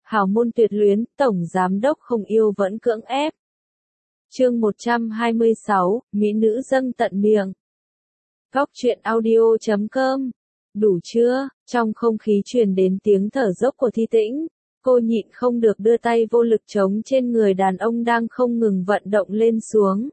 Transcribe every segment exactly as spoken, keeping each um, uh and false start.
hào môn tuyệt luyến, tổng giám đốc không yêu vẫn cưỡng ép. Chương một trăm hai mươi sáu, mỹ nữ dâng tận miệng. Góc truyện audio chấm com. Đủ chưa? Trong không khí truyền đến tiếng thở dốc của Thi Tĩnh, cô nhịn không được đưa tay vô lực chống trên người đàn ông đang không ngừng vận động lên xuống.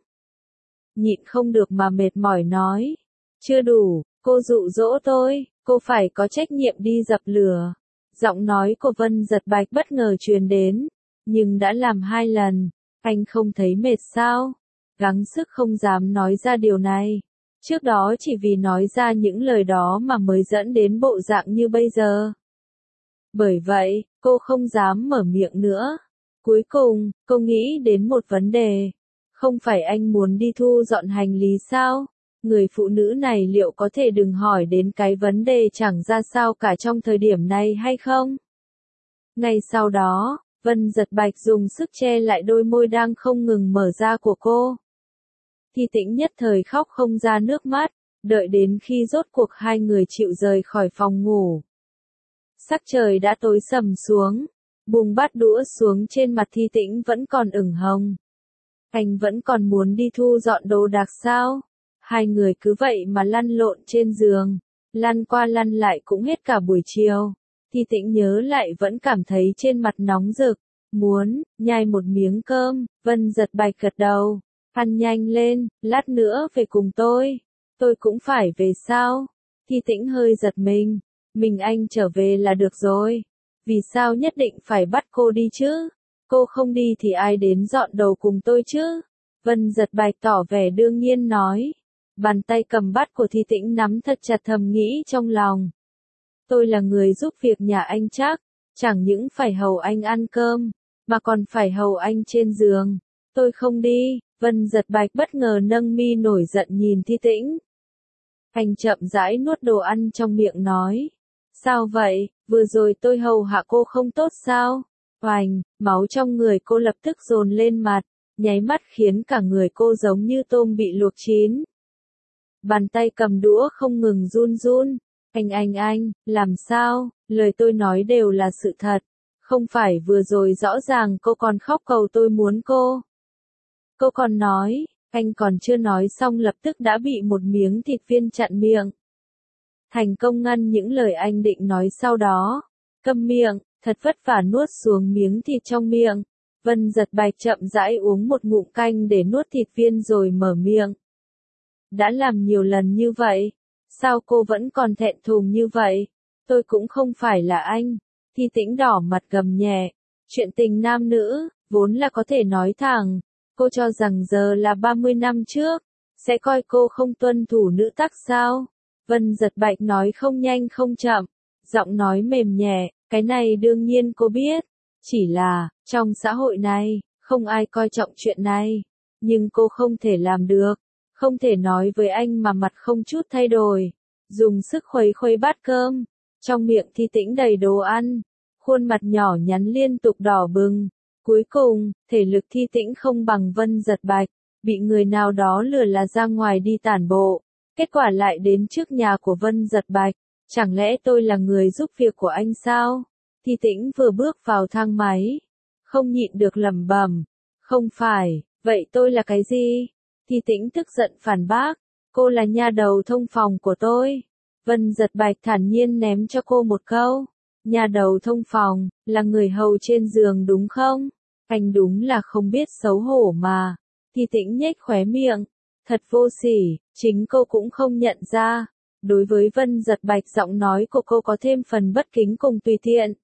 Nhịn không được mà mệt mỏi nói. Chưa đủ, cô dụ dỗ tôi, cô phải có trách nhiệm đi dập lửa. Giọng nói của Vân Giật Bạch bất ngờ truyền đến, nhưng đã làm hai lần, anh không thấy mệt sao? Gắng sức không dám nói ra điều này. Trước đó chỉ vì nói ra những lời đó mà mới dẫn đến bộ dạng như bây giờ. Bởi vậy, cô không dám mở miệng nữa. Cuối cùng, cô nghĩ đến một vấn đề. Không phải anh muốn đi thu dọn hành lý sao? Người phụ nữ này liệu có thể đừng hỏi đến cái vấn đề chẳng ra sao cả trong thời điểm này hay không? Ngay sau đó, Vân Giật Bạch dùng sức che lại đôi môi đang không ngừng mở ra của cô. Thi Tĩnh nhất thời khóc không ra nước mắt, đợi đến khi rốt cuộc hai người chịu rời khỏi phòng ngủ. Sắc trời đã tối sầm xuống, buông bát đũa xuống trên mặt Thi Tĩnh vẫn còn ửng hồng. Anh vẫn còn muốn đi thu dọn đồ đạc sao? Hai người cứ vậy mà lăn lộn trên giường, lăn qua lăn lại cũng hết cả buổi chiều. Thi Tĩnh nhớ lại vẫn cảm thấy trên mặt nóng rực, muốn nhai một miếng cơm. Vân Giật Bạch gật đầu, ăn nhanh lên, lát nữa về cùng tôi. Tôi cũng phải về sao? Thi Tĩnh hơi giật mình, mình anh trở về là được rồi. Vì sao nhất định phải bắt cô đi chứ? Cô không đi thì ai đến dọn đồ cùng tôi chứ? Vân Giật Bạch tỏ vẻ đương nhiên nói. Bàn tay cầm bát của Thi Tĩnh nắm thật chặt thầm nghĩ trong lòng. Tôi là người giúp việc nhà anh chắc, chẳng những phải hầu anh ăn cơm, mà còn phải hầu anh trên giường. Tôi không đi. Vân Giật Bạch bất ngờ nâng mi nổi giận nhìn Thi Tĩnh. Anh chậm rãi nuốt đồ ăn trong miệng nói. Sao vậy, vừa rồi tôi hầu hạ cô không tốt sao? Oành, máu trong người cô lập tức dồn lên mặt, nháy mắt khiến cả người cô giống như tôm bị luộc chín. Bàn tay cầm đũa không ngừng run run. Anh anh anh, làm sao? Lời tôi nói đều là sự thật. Không phải vừa rồi rõ ràng cô còn khóc cầu tôi muốn cô. Cô còn nói, anh còn chưa nói xong lập tức đã bị một miếng thịt viên chặn miệng. Thành công ngăn những lời anh định nói sau đó. Câm miệng, thật vất vả nuốt xuống miếng thịt trong miệng. Vân Giật Bạch chậm rãi uống một ngụm canh để nuốt thịt viên rồi mở miệng. Đã làm nhiều lần như vậy, sao cô vẫn còn thẹn thùng như vậy? Tôi cũng không phải là anh. Thi Tĩnh đỏ mặt gầm nhẹ. Chuyện tình nam nữ, vốn là có thể nói thẳng. Cô cho rằng giờ là ba mươi năm trước, sẽ coi cô không tuân thủ nữ tắc sao? Vân Giật Bạch nói không nhanh không chậm, giọng nói mềm nhẹ, cái này đương nhiên cô biết. Chỉ là, trong xã hội này, không ai coi trọng chuyện này. Nhưng cô không thể làm được. Không thể nói với anh mà mặt không chút thay đổi. Dùng sức khuấy khuấy bát cơm. Trong miệng Thi Tĩnh đầy đồ ăn. Khuôn mặt nhỏ nhắn liên tục đỏ bừng. Cuối cùng, thể lực Thi Tĩnh không bằng Vân Giật Bạch. Bị người nào đó lừa là ra ngoài đi tản bộ. Kết quả lại đến trước nhà của Vân Giật Bạch. Chẳng lẽ tôi là người giúp việc của anh sao? Thi Tĩnh vừa bước vào thang máy. Không nhịn được lẩm bẩm. Không phải, vậy tôi là cái gì? Thi Tĩnh tức giận phản bác. Cô là nha đầu thông phòng của tôi. Vân Giật Bạch thản nhiên ném cho cô một câu. Nha đầu thông phòng, là người hầu trên giường đúng không? Anh đúng là không biết xấu hổ mà. Thi Tĩnh nhếch khóe miệng. Thật vô sỉ, chính cô cũng không nhận ra. Đối với Vân Giật Bạch giọng nói của cô có thêm phần bất kính cùng tùy tiện.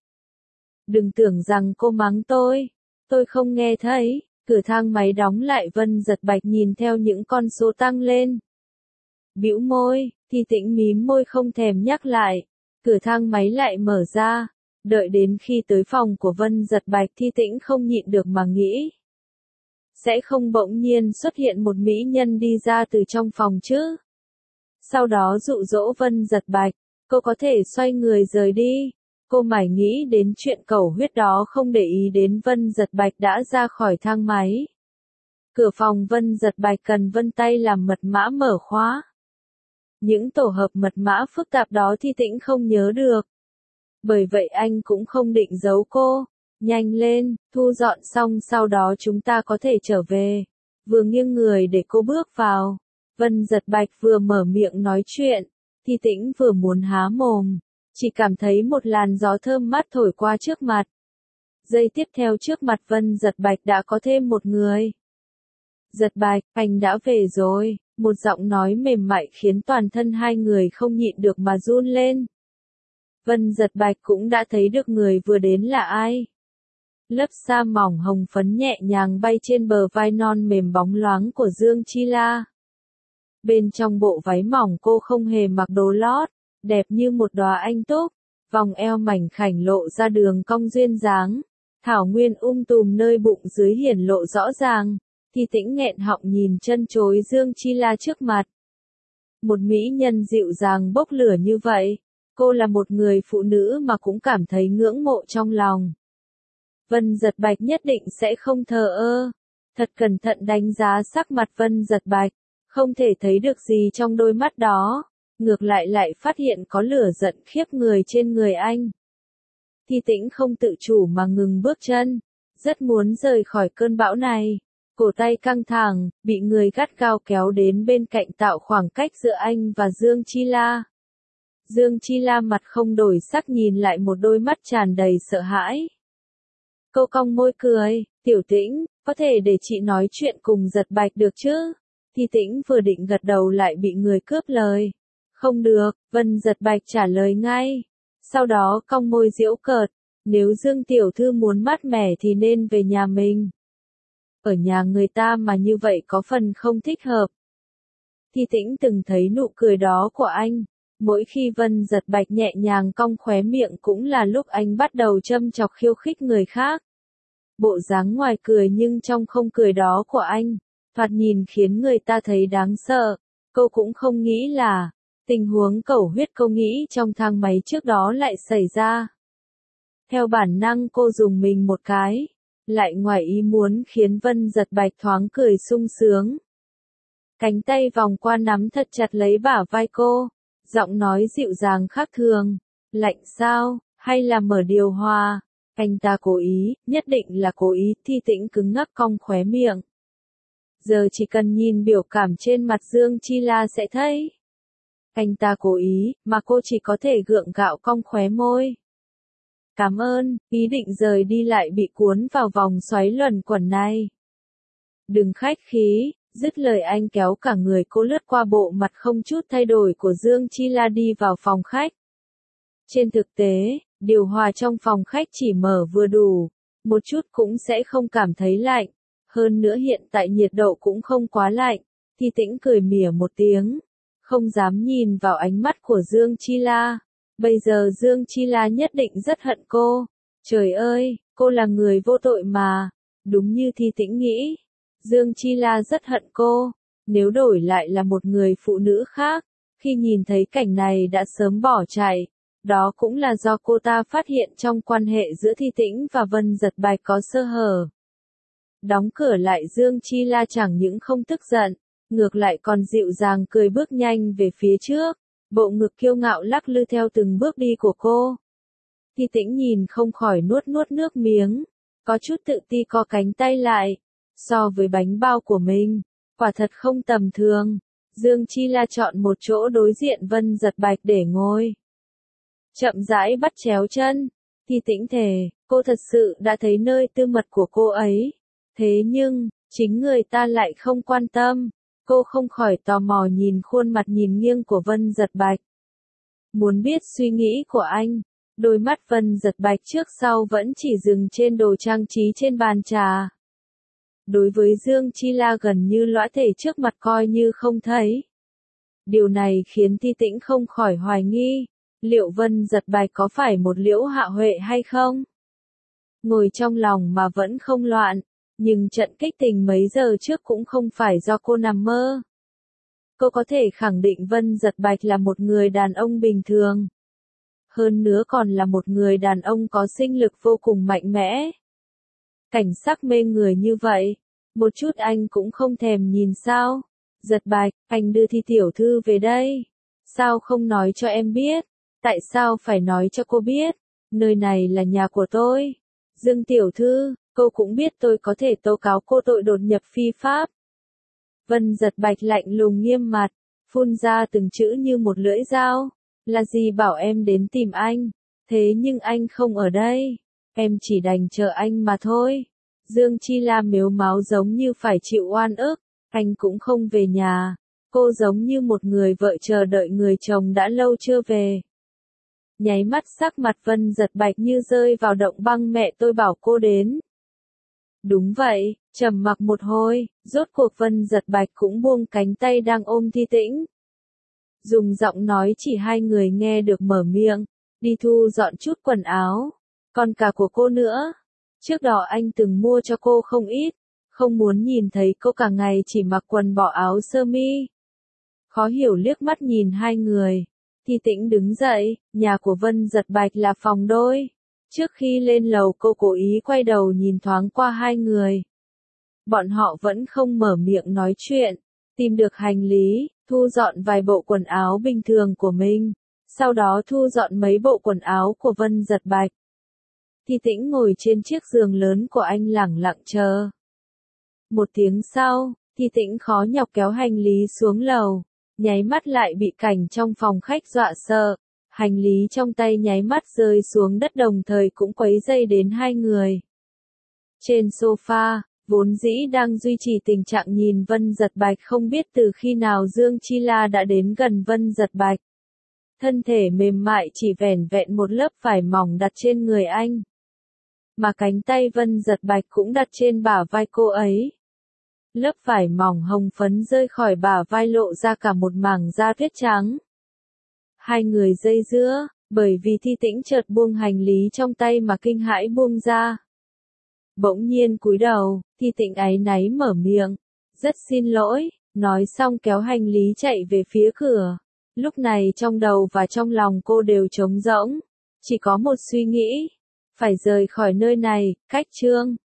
Đừng tưởng rằng cô mắng tôi. Tôi không nghe thấy. Cửa thang máy đóng lại. Vân Giật Bạch nhìn theo những con số tăng lên. Bĩu môi, Thi Tĩnh mím môi không thèm nhắc lại. Cửa thang máy lại mở ra. Đợi đến khi tới phòng của Vân Giật Bạch Thi Tĩnh không nhịn được mà nghĩ. Sẽ không bỗng nhiên xuất hiện một mỹ nhân đi ra từ trong phòng chứ? Sau đó dụ dỗ Vân Giật Bạch, cô có thể xoay người rời đi. Cô mải nghĩ đến chuyện cầu huyết đó không để ý đến Vân Giật Bạch đã ra khỏi thang máy. Cửa phòng Vân Giật Bạch cần vân tay làm mật mã mở khóa. Những tổ hợp mật mã phức tạp đó Thi Tĩnh không nhớ được. Bởi vậy anh cũng không định giấu cô. Nhanh lên, thu dọn xong sau đó chúng ta có thể trở về. Vừa nghiêng người để cô bước vào. Vân Giật Bạch vừa mở miệng nói chuyện. Thi Tĩnh vừa muốn há mồm. Chỉ cảm thấy một làn gió thơm mát thổi qua trước mặt. Giây tiếp theo trước mặt Vân Giật Bạch đã có thêm một người. Giật Bạch, anh đã về rồi. Một giọng nói mềm mại khiến toàn thân hai người không nhịn được mà run lên. Vân Giật Bạch cũng đã thấy được người vừa đến là ai. Lớp sa mỏng hồng phấn nhẹ nhàng bay trên bờ vai non mềm bóng loáng của Dương Chi La. Bên trong bộ váy mỏng cô không hề mặc đồ lót, đẹp như một đóa anh túc, vòng eo mảnh khảnh lộ ra đường cong duyên dáng, thảo nguyên um tùm nơi bụng dưới hiển lộ rõ ràng. Thi Tĩnh nghẹn họng nhìn chân chối Dương Chi La trước mặt. Một mỹ nhân dịu dàng bốc lửa như vậy, cô là một người phụ nữ mà cũng cảm thấy ngưỡng mộ trong lòng. Vân Giật Bạch nhất định sẽ không thờ ơ. Thật cẩn thận đánh giá sắc mặt Vân Giật Bạch, không thể thấy được gì trong đôi mắt đó, ngược lại lại phát hiện có lửa giận khiếp người trên người anh. Thi Tĩnh không tự chủ mà ngừng bước chân, rất muốn rời khỏi cơn bão này. Cổ tay căng thẳng, bị người gắt gao kéo đến bên cạnh tạo khoảng cách giữa anh và Dương Chi La. Dương Chi La mặt không đổi sắc nhìn lại một đôi mắt tràn đầy sợ hãi. Cô cong môi cười, Tiểu Tĩnh, có thể để chị nói chuyện cùng Giật Bạch được chứ? Thi Tĩnh vừa định gật đầu lại bị người cướp lời. Không được, Vân Giật Bạch trả lời ngay. Sau đó cong môi giễu cợt, nếu Dương Tiểu Thư muốn mát mẻ thì nên về nhà mình. Ở nhà người ta mà như vậy có phần không thích hợp. Thi Tĩnh từng thấy nụ cười đó của anh. Mỗi khi Vân Giật Bạch nhẹ nhàng cong khóe miệng cũng là lúc anh bắt đầu châm chọc khiêu khích người khác. Bộ dáng ngoài cười nhưng trong không cười đó của anh, thoạt nhìn khiến người ta thấy đáng sợ. Cô cũng không nghĩ là, tình huống cẩu huyết cô nghĩ trong thang máy trước đó lại xảy ra. Theo bản năng cô dùng mình một cái, lại ngoài ý muốn khiến Vân Giật Bạch thoáng cười sung sướng. Cánh tay vòng qua nắm thật chặt lấy bả vai cô, giọng nói dịu dàng khác thường. Lạnh sao, hay là mở điều hòa? Anh ta cố ý, nhất định là cố ý. Thi Tĩnh cứng ngắc cong khóe miệng. Giờ chỉ cần nhìn biểu cảm trên mặt Dương Chi La sẽ thấy. Anh ta cố ý, mà cô chỉ có thể gượng gạo cong khóe môi. Cảm ơn, ý định rời đi lại bị cuốn vào vòng xoáy luẩn quẩn này. Đừng khách khí, dứt lời anh kéo cả người cô lướt qua bộ mặt không chút thay đổi của Dương Chi La đi vào phòng khách. Trên thực tế, điều hòa trong phòng khách chỉ mở vừa đủ, một chút cũng sẽ không cảm thấy lạnh. Hơn nữa hiện tại nhiệt độ cũng không quá lạnh. Thi Tĩnh cười mỉa một tiếng, không dám nhìn vào ánh mắt của Dương Chi La. Bây giờ Dương Chi La nhất định rất hận cô. Trời ơi, cô là người vô tội mà. Đúng như Thi Tĩnh nghĩ, Dương Chi La rất hận cô. Nếu đổi lại là một người phụ nữ khác, khi nhìn thấy cảnh này đã sớm bỏ chạy. Đó cũng là do cô ta phát hiện trong quan hệ giữa Thi Tĩnh và Vân Giật Bạch có sơ hở. Đóng cửa lại Dương Chi La chẳng những không tức giận, ngược lại còn dịu dàng cười bước nhanh về phía trước, bộ ngực kiêu ngạo lắc lư theo từng bước đi của cô. Thi Tĩnh nhìn không khỏi nuốt nuốt nước miếng, có chút tự ti co cánh tay lại, so với bánh bao của mình, quả thật không tầm thường. Dương Chi La chọn một chỗ đối diện Vân Giật Bạch để ngồi. Chậm rãi bắt chéo chân, Thi Tĩnh thề, cô thật sự đã thấy nơi tư mật của cô ấy. Thế nhưng, chính người ta lại không quan tâm. Cô không khỏi tò mò nhìn khuôn mặt nhìn nghiêng của Vân Giật Bạch. Muốn biết suy nghĩ của anh, đôi mắt Vân Giật Bạch trước sau vẫn chỉ dừng trên đồ trang trí trên bàn trà. Đối với Dương Chi La gần như lõa thể trước mặt coi như không thấy. Điều này khiến Thi Tĩnh không khỏi hoài nghi, liệu Vân Giật Bạch có phải một Liễu Hạ Huệ hay không? Ngồi trong lòng mà vẫn không loạn. Nhưng trận kích tình mấy giờ trước cũng không phải do cô nằm mơ. Cô có thể khẳng định Vân Giật Bạch là một người đàn ông bình thường. Hơn nữa còn là một người đàn ông có sinh lực vô cùng mạnh mẽ. Cảnh sắc mê người như vậy, một chút anh cũng không thèm nhìn sao. Giật Bạch, anh đưa Thi tiểu thư về đây. Sao không nói cho em biết? Tại sao phải nói cho cô biết? Nơi này là nhà của tôi. Dương tiểu thư, cô cũng biết tôi có thể tố cáo cô tội đột nhập phi pháp. Vân Giật Bạch lạnh lùng nghiêm mặt, phun ra từng chữ như một lưỡi dao. Là gì bảo em đến tìm anh, thế nhưng anh không ở đây, em chỉ đành chờ anh mà thôi. Dương Chi La mếu máo giống như phải chịu oan ức, anh cũng không về nhà. Cô giống như một người vợ chờ đợi người chồng đã lâu chưa về. Nháy mắt sắc mặt Vân Giật Bạch như rơi vào động băng, mẹ tôi bảo cô đến. Đúng vậy, trầm mặc một hồi, rốt cuộc Vân Giật Bạch cũng buông cánh tay đang ôm Thi Tĩnh. Dùng giọng nói chỉ hai người nghe được mở miệng, đi thu dọn chút quần áo, còn cả của cô nữa. Trước đó anh từng mua cho cô không ít, không muốn nhìn thấy cô cả ngày chỉ mặc quần bỏ áo sơ mi. Khó hiểu liếc mắt nhìn hai người, Thi Tĩnh đứng dậy, nhà của Vân Giật Bạch là phòng đôi. Trước khi lên lầu cô cố ý quay đầu nhìn thoáng qua hai người. Bọn họ vẫn không mở miệng nói chuyện, tìm được hành lý, thu dọn vài bộ quần áo bình thường của mình, sau đó thu dọn mấy bộ quần áo của Vân Giật Bạch. Thi Tĩnh ngồi trên chiếc giường lớn của anh lẳng lặng chờ. Một tiếng sau, Thi Tĩnh khó nhọc kéo hành lý xuống lầu, nháy mắt lại bị cảnh trong phòng khách dọa sợ. Hành lý trong tay nháy mắt rơi xuống đất đồng thời cũng quấy dây đến hai người. Trên sofa, vốn dĩ đang duy trì tình trạng nhìn Vân Giật Bạch, không biết từ khi nào Dương Chi La đã đến gần Vân Giật Bạch. Thân thể mềm mại chỉ vẻn vẹn một lớp vải mỏng đặt trên người anh. Mà cánh tay Vân Giật Bạch cũng đặt trên bả vai cô ấy. Lớp vải mỏng hồng phấn rơi khỏi bả vai lộ ra cả một mảng da tuyết trắng. Hai người dây dưa, bởi vì Thi Tĩnh chợt buông hành lý trong tay mà kinh hãi buông ra. Bỗng nhiên cúi đầu, Thi Tĩnh áy náy mở miệng, rất xin lỗi, nói xong kéo hành lý chạy về phía cửa. Lúc này trong đầu và trong lòng cô đều trống rỗng, chỉ có một suy nghĩ, phải rời khỏi nơi này. Cách chương